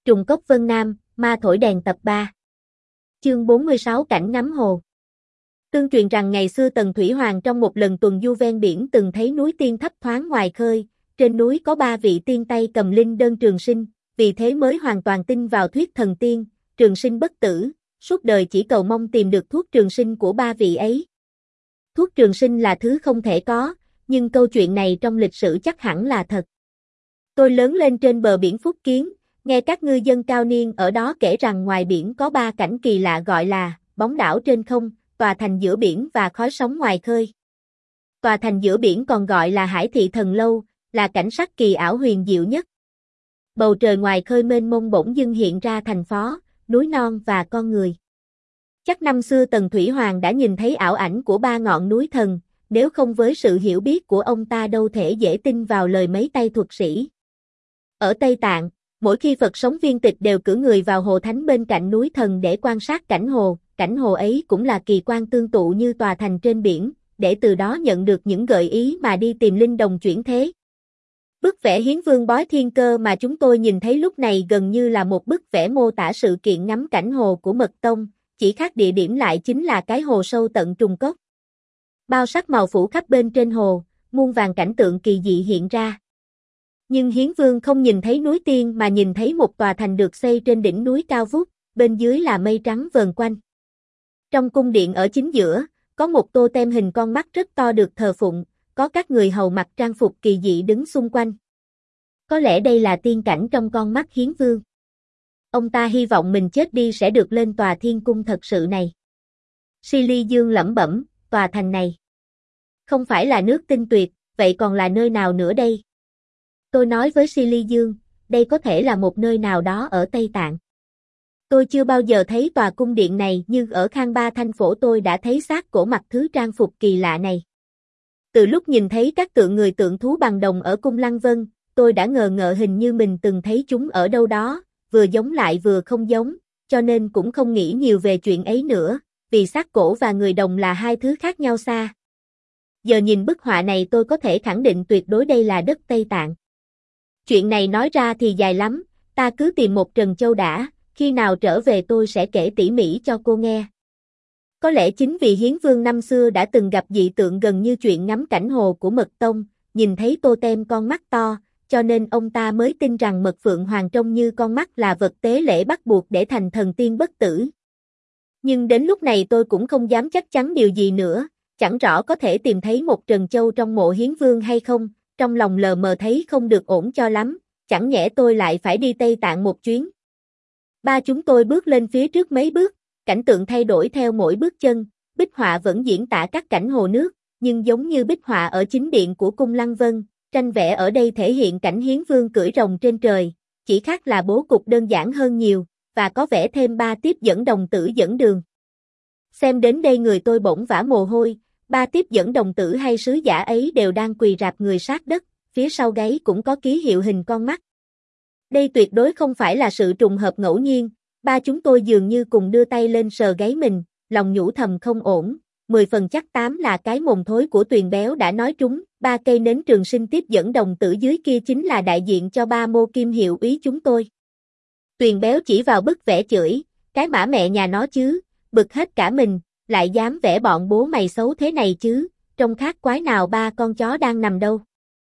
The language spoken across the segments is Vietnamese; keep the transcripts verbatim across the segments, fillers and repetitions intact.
Trùng cốc Vân Nam, ma thổi đèn tập ba. Chương bốn mươi sáu Cảnh ngắm hồ. Tương truyền rằng ngày xưa Tần Thủy Hoàng trong một lần tuần du ven biển từng thấy núi tiên thấp thoáng ngoài khơi, trên núi có ba vị tiên tay cầm linh đơn trường sinh, vì thế mới hoàn toàn tin vào thuyết thần tiên, trường sinh bất tử, suốt đời chỉ cầu mong tìm được thuốc trường sinh của ba vị ấy. Thuốc trường sinh là thứ không thể có, nhưng câu chuyện này trong lịch sử chắc hẳn là thật. Tôi lớn lên trên bờ biển Phúc Kiến, nghe các ngư dân cao niên ở đó kể rằng ngoài biển có ba cảnh kỳ lạ gọi là bóng đảo trên không, tòa thành giữa biển và khói sóng ngoài khơi. Tòa thành giữa biển còn gọi là Hải Thị Thần Lâu, là cảnh sắc kỳ ảo huyền diệu nhất. Bầu trời ngoài khơi mênh mông bỗng dưng hiện ra thành phố, núi non và con người. Chắc năm xưa Tần Thủy Hoàng đã nhìn thấy ảo ảnh của ba ngọn núi thần, nếu không với sự hiểu biết của ông ta đâu thể dễ tin vào lời mấy tay thuật sĩ. Ở Tây Tạng, mỗi khi Phật sống viên tịch đều cử người vào hồ thánh bên cạnh núi thần để quan sát cảnh hồ, cảnh hồ ấy cũng là kỳ quan tương tự như tòa thành trên biển, để từ đó nhận được những gợi ý mà đi tìm linh đồng chuyển thế. Bức vẽ Hiến Vương bói thiên cơ mà chúng tôi nhìn thấy lúc này gần như là một bức vẽ mô tả sự kiện ngắm cảnh hồ của Mật Tông, chỉ khác địa điểm lại chính là cái hồ sâu tận trùng cốc. Bao sắc màu phủ khắp bên trên hồ, muôn vàn cảnh tượng kỳ dị hiện ra. Nhưng Hiến Vương không nhìn thấy núi tiên mà nhìn thấy một tòa thành được xây trên đỉnh núi cao vút, bên dưới là mây trắng vờn quanh. Trong cung điện ở chính giữa, có một tô tem hình con mắt rất to được thờ phụng, có các người hầu mặc trang phục kỳ dị đứng xung quanh. Có lẽ đây là tiên cảnh trong con mắt Hiến Vương. Ông ta hy vọng mình chết đi sẽ được lên tòa thiên cung thật sự này. Si Ly Dương lẩm bẩm, tòa thành này không phải là nước tinh tuyệt, vậy còn là nơi nào nữa đây? Tôi nói với Si Ly Dương, đây có thể là một nơi nào đó ở Tây Tạng. Tôi chưa bao giờ thấy tòa cung điện này nhưng ở Khang Ba Thanh Phổ tôi đã thấy xác cổ mặc thứ trang phục kỳ lạ này. Từ lúc nhìn thấy các tượng người tượng thú bằng đồng ở cung Lăng Vân, tôi đã ngờ ngợ hình như mình từng thấy chúng ở đâu đó, vừa giống lại vừa không giống, cho nên cũng không nghĩ nhiều về chuyện ấy nữa, vì xác cổ và người đồng là hai thứ khác nhau xa. Giờ nhìn bức họa này tôi có thể khẳng định tuyệt đối đây là đất Tây Tạng. Chuyện này nói ra thì dài lắm, ta cứ tìm một Trần Châu đã, khi nào trở về tôi sẽ kể tỉ mỉ cho cô nghe. Có lẽ chính vì Hiến Vương năm xưa đã từng gặp dị tượng gần như chuyện ngắm cảnh hồ của Mật Tông, nhìn thấy tô tem con mắt to, cho nên ông ta mới tin rằng Mật Phượng Hoàng trông như con mắt là vật tế lễ bắt buộc để thành thần tiên bất tử. Nhưng đến lúc này tôi cũng không dám chắc chắn điều gì nữa, chẳng rõ có thể tìm thấy một Trần Châu trong mộ Hiến Vương hay không, trong lòng lờ mờ thấy không được ổn cho lắm, chẳng nhẽ tôi lại phải đi Tây Tạng một chuyến. Ba chúng tôi bước lên phía trước mấy bước, cảnh tượng thay đổi theo mỗi bước chân, bích họa vẫn diễn tả các cảnh hồ nước, nhưng giống như bích họa ở chính điện của cung Lăng Vân, tranh vẽ ở đây thể hiện cảnh Hiến Vương cưỡi rồng trên trời, chỉ khác là bố cục đơn giản hơn nhiều, và có vẽ thêm ba tiếp dẫn đồng tử dẫn đường. Xem đến đây người tôi bỗng vã mồ hôi, ba tiếp dẫn đồng tử hay sứ giả ấy đều đang quỳ rạp người sát đất, phía sau gáy cũng có ký hiệu hình con mắt. Đây tuyệt đối không phải là sự trùng hợp ngẫu nhiên, ba chúng tôi dường như cùng đưa tay lên sờ gáy mình, lòng nhủ thầm không ổn, mười phần chắc tám là cái mồm thối của Tuyền Béo đã nói trúng, ba cây nến trường sinh tiếp dẫn đồng tử dưới kia chính là đại diện cho ba mô kim hiệu úy chúng tôi. Tuyền Béo chỉ vào bức vẽ chửi, cái mã mẹ nhà nó chứ, bực hết cả mình, lại dám vẽ bọn bố mày xấu thế này chứ, trông khác quái nào ba con chó đang nằm đâu.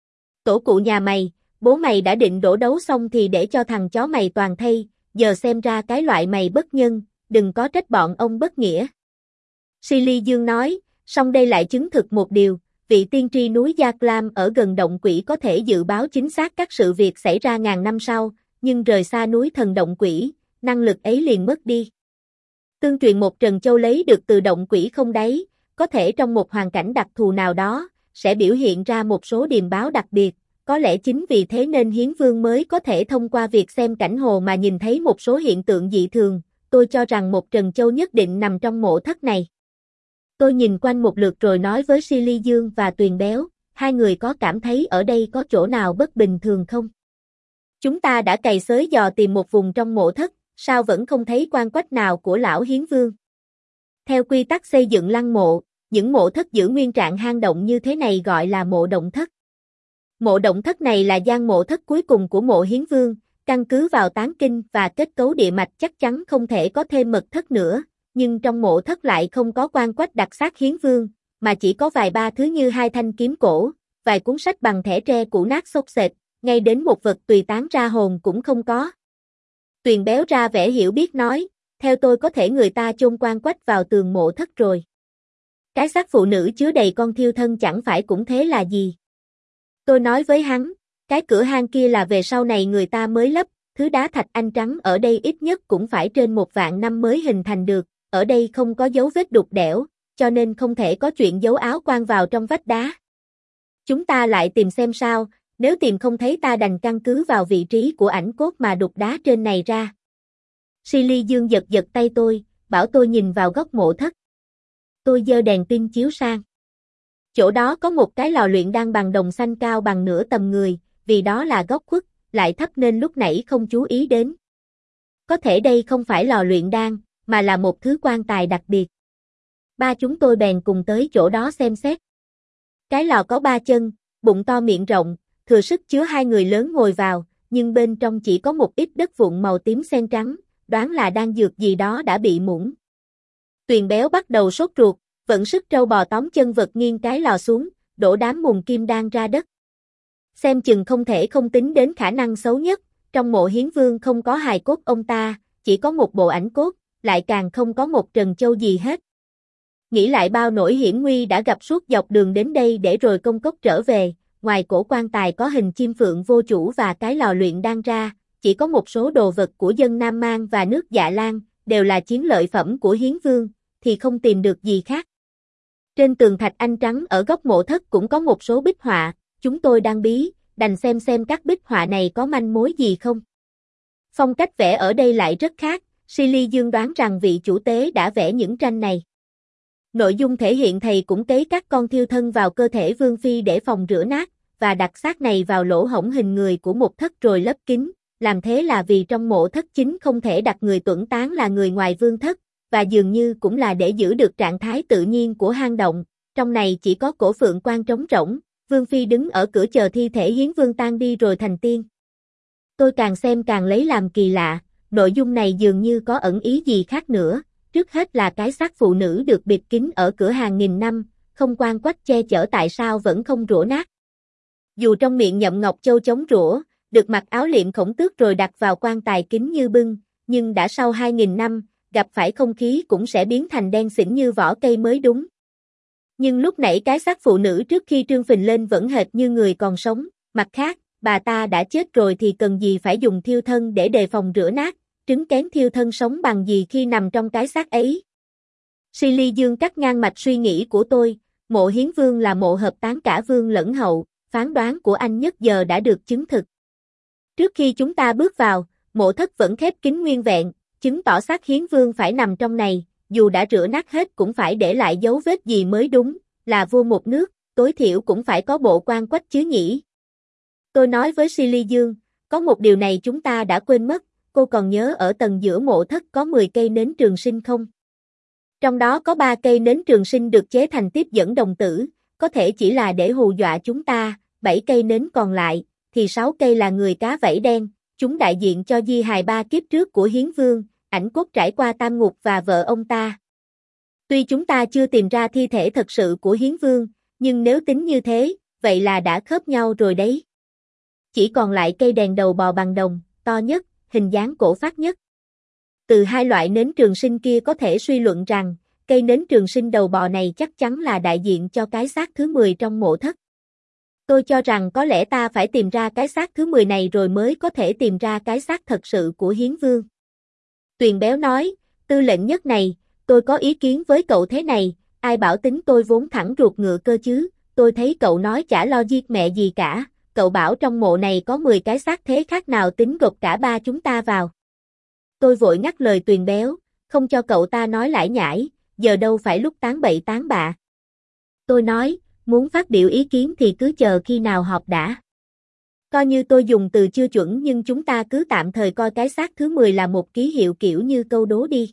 Tổ cụ nhà mày, bố mày đã định đổ đấu xong thì để cho thằng chó mày toàn thây, giờ xem ra cái loại mày bất nhân, đừng có trách bọn ông bất nghĩa. Si Ly Dương nói, song đây lại chứng thực một điều, vị tiên tri núi Gia Clam ở gần động quỷ có thể dự báo chính xác các sự việc xảy ra ngàn năm sau, nhưng rời xa núi thần động quỷ, năng lực ấy liền mất đi. Tương truyền một Trần Châu lấy được từ động quỷ không đáy, có thể trong một hoàn cảnh đặc thù nào đó, sẽ biểu hiện ra một số điềm báo đặc biệt, có lẽ chính vì thế nên Hiến Vương mới có thể thông qua việc xem cảnh hồ mà nhìn thấy một số hiện tượng dị thường, tôi cho rằng một Trần Châu nhất định nằm trong mộ thất này. Tôi nhìn quanh một lượt rồi nói với Si Ly Dương và Tuyền Béo, hai người có cảm thấy ở đây có chỗ nào bất bình thường không? Chúng ta đã cày xới dò tìm một vùng trong mộ thất, sao vẫn không thấy quan quách nào của lão Hiến Vương? Theo quy tắc xây dựng lăng mộ, những mộ thất giữ nguyên trạng hang động như thế này gọi là mộ động thất. Mộ động thất này là gian mộ thất cuối cùng của mộ Hiến Vương, Căn cứ vào tán kinh và kết cấu địa mạch chắc chắn không thể có thêm mật thất nữa, nhưng trong mộ thất lại không có quan quách đặc xác hiến vương, mà chỉ có vài ba thứ như hai thanh kiếm cổ, vài cuốn sách bằng thẻ tre cũ nát xốc xệch, ngay đến một vật tùy tán ra hồn cũng không có. Tuyền béo ra vẻ hiểu biết nói, theo tôi có thể người ta chôn quan quách vào tường mộ thất rồi. Cái xác phụ nữ chứa đầy con thiêu thân chẳng phải cũng thế là gì. Tôi nói với hắn, cái cửa hang kia là về sau này người ta mới lấp, thứ đá thạch anh trắng ở đây ít nhất cũng phải trên một vạn năm mới hình thành được, ở đây không có dấu vết đục đẽo, cho nên không thể có chuyện giấu áo quan vào trong vách đá. Chúng ta lại tìm xem sao, nếu tìm không thấy ta đành căn cứ vào vị trí của ảnh cốt mà đục đá trên này ra. Silly Dương giật giật tay tôi, bảo tôi nhìn vào góc mộ thất. Tôi giơ đèn pin chiếu sang. Chỗ đó có một cái lò luyện đan bằng đồng xanh cao bằng nửa tầm người, vì đó là góc khuất, lại thấp nên lúc nãy không chú ý đến. Có thể đây không phải lò luyện đan, mà là một thứ quan tài đặc biệt. Ba chúng tôi bèn cùng tới chỗ đó xem xét. Cái lò có ba chân, bụng to miệng rộng, thừa sức chứa hai người lớn ngồi vào, nhưng bên trong chỉ có một ít đất vụn màu tím xen trắng, đoán là đan dược gì đó đã bị muỗng. Tuyền béo bắt đầu sốt ruột, vận sức trâu bò tóm chân vật nghiêng cái lò xuống, đổ đám mùn kim đan ra đất. Xem chừng không thể không tính đến khả năng xấu nhất, trong mộ hiến vương không có hài cốt ông ta, chỉ có một bộ ảnh cốt, lại càng không có một trần châu gì hết. Nghĩ lại bao nỗi hiểm nguy đã gặp suốt dọc đường đến đây để rồi công cốc trở về, ngoài cổ quan tài có hình chim phượng vô chủ và cái lò luyện đan ra, chỉ có một số đồ vật của dân Nam Mang và nước Dạ Lan, đều là chiến lợi phẩm của hiến vương, thì không tìm được gì khác. Trên tường thạch anh trắng ở góc mộ thất cũng có một số bích họa, chúng tôi đang bí, đành xem xem các bích họa này có manh mối gì không. Phong cách vẽ ở đây lại rất khác, Silly Dương đoán rằng vị chủ tế đã vẽ những tranh này. Nội dung thể hiện thầy cũng cấy các con thiêu thân vào cơ thể vương phi để phòng rửa nát, và đặt xác này vào lỗ hổng hình người của một thất rồi lấp kín, làm thế là vì trong mộ thất chính không thể đặt người tuẫn tán là người ngoài vương thất, và dường như cũng là để giữ được trạng thái tự nhiên của hang động, trong này chỉ có cổ phượng quan trống rỗng, vương phi đứng ở cửa chờ thi thể hiến vương tan đi rồi thành tiên. Tôi càng xem càng lấy làm kỳ lạ, nội dung này dường như có ẩn ý gì khác nữa, trước hết là cái xác phụ nữ được bịt kín ở cửa hàng nghìn năm, không quan quách che chở tại sao vẫn không rũ nát. Dù trong miệng nhậm ngọc châu chống rũ, được mặc áo liệm khổng tước rồi đặt vào quan tài kín như bưng, nhưng đã sau hai nghìn năm, gặp phải không khí cũng sẽ biến thành đen xỉn như vỏ cây mới đúng. Nhưng lúc nãy cái xác phụ nữ trước khi trương phình lên vẫn hệt như người còn sống, mặt khác, bà ta đã chết rồi thì cần gì phải dùng thiêu thân để đề phòng rửa nát, trứng kén thiêu thân sống bằng gì khi nằm trong cái xác ấy. Silly Dương cắt ngang mạch suy nghĩ của tôi, mộ hiến vương là mộ hợp tán cả vương lẫn hậu, phán đoán của anh nhất giờ đã được chứng thực. Trước khi chúng ta bước vào, mộ thất vẫn khép kín nguyên vẹn, chứng tỏ xác hiến vương phải nằm trong này, dù đã rửa nát hết cũng phải để lại dấu vết gì mới đúng, là vua một nước, tối thiểu cũng phải có bộ quan quách chứ nhỉ. Tôi nói với Silly Dương, có một điều này chúng ta đã quên mất, cô còn nhớ ở tầng giữa mộ thất có mười cây nến trường sinh không? Trong đó có ba cây nến trường sinh được chế thành tiếp dẫn đồng tử, có thể chỉ là để hù dọa chúng ta, bảy cây nến còn lại, thì sáu cây là người cá vảy đen, chúng đại diện cho di hài ba kiếp trước của hiến vương, ảnh cốt trải qua tam ngục và vợ ông ta. Tuy chúng ta chưa tìm ra thi thể thật sự của hiến vương, nhưng nếu tính như thế, vậy là đã khớp nhau rồi đấy. Chỉ còn lại cây đèn đầu bò bằng đồng, to nhất, hình dáng cổ phác nhất. Từ hai loại nến trường sinh kia có thể suy luận rằng, cây nến trường sinh đầu bò này chắc chắn là đại diện cho cái xác thứ mười trong mộ thất. Tôi cho rằng có lẽ ta phải tìm ra cái xác thứ mười này rồi mới có thể tìm ra cái xác thật sự của hiến vương. Tuyền béo nói, tư lệnh nhất này, tôi có ý kiến với cậu thế này, ai bảo tính tôi vốn thẳng ruột ngựa cơ chứ, tôi thấy cậu nói chả lo giết mẹ gì cả, cậu bảo trong mộ này có mười cái xác thế khác nào tính gộp cả ba chúng ta vào. Tôi vội ngắt lời Tuyền béo, không cho cậu ta nói lải nhải, giờ đâu phải lúc tán bậy tán bạ. Tôi nói, muốn phát biểu ý kiến thì cứ chờ khi nào họp đã. Coi như tôi dùng từ chưa chuẩn nhưng chúng ta cứ tạm thời coi cái xác thứ mười là một ký hiệu kiểu như câu đố đi.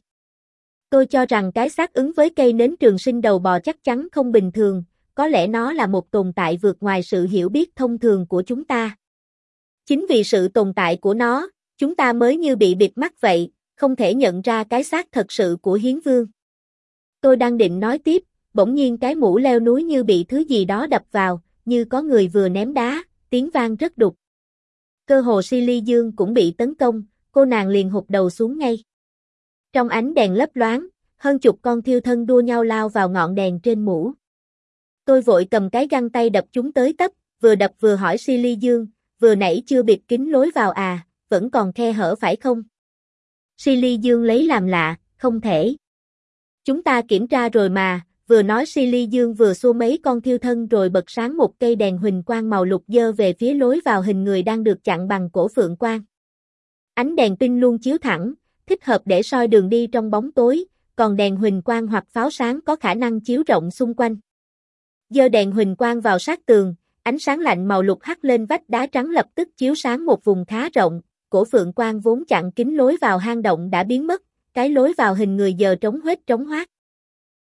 Tôi cho rằng cái xác ứng với cây nến trường sinh đầu bò chắc chắn không bình thường, có lẽ nó là một tồn tại vượt ngoài sự hiểu biết thông thường của chúng ta. Chính vì sự tồn tại của nó, Chúng ta mới như bị bịt mắt vậy, không thể nhận ra cái xác thật sự của Hiến Vương. Tôi đang định nói tiếp, bỗng nhiên cái mũ leo núi như bị thứ gì đó đập vào, như có người vừa ném đá, tiếng vang rất đục. Cơ hồ Silly Dương cũng bị tấn công, cô nàng liền hụt đầu xuống ngay. Trong ánh đèn lấp loáng, hơn chục con thiêu thân đua nhau lao vào ngọn đèn trên mũ. Tôi vội cầm cái găng tay đập chúng tới tấp, vừa đập vừa hỏi Silly Dương, vừa nãy chưa bịt kín lối vào à, vẫn còn khe hở phải không? Silly Dương lấy làm lạ, không thể. Chúng ta kiểm tra rồi mà, vừa nói Silly Dương vừa xua mấy con thiêu thân rồi bật sáng một cây đèn huỳnh quang màu lục dơ về phía lối vào hình người đang được chặn bằng cổ phượng quang. Ánh đèn pin luôn chiếu thẳng, thích hợp để soi đường đi trong bóng tối, còn đèn huỳnh quang hoặc pháo sáng có khả năng chiếu rộng xung quanh. Giơ đèn huỳnh quang vào sát tường, ánh sáng lạnh màu lục hắt lên vách đá trắng lập tức chiếu sáng một vùng khá rộng, cổ phượng quang vốn chặn kín lối vào hang động đã biến mất, cái lối vào hình người giờ trống huếch trống hoác.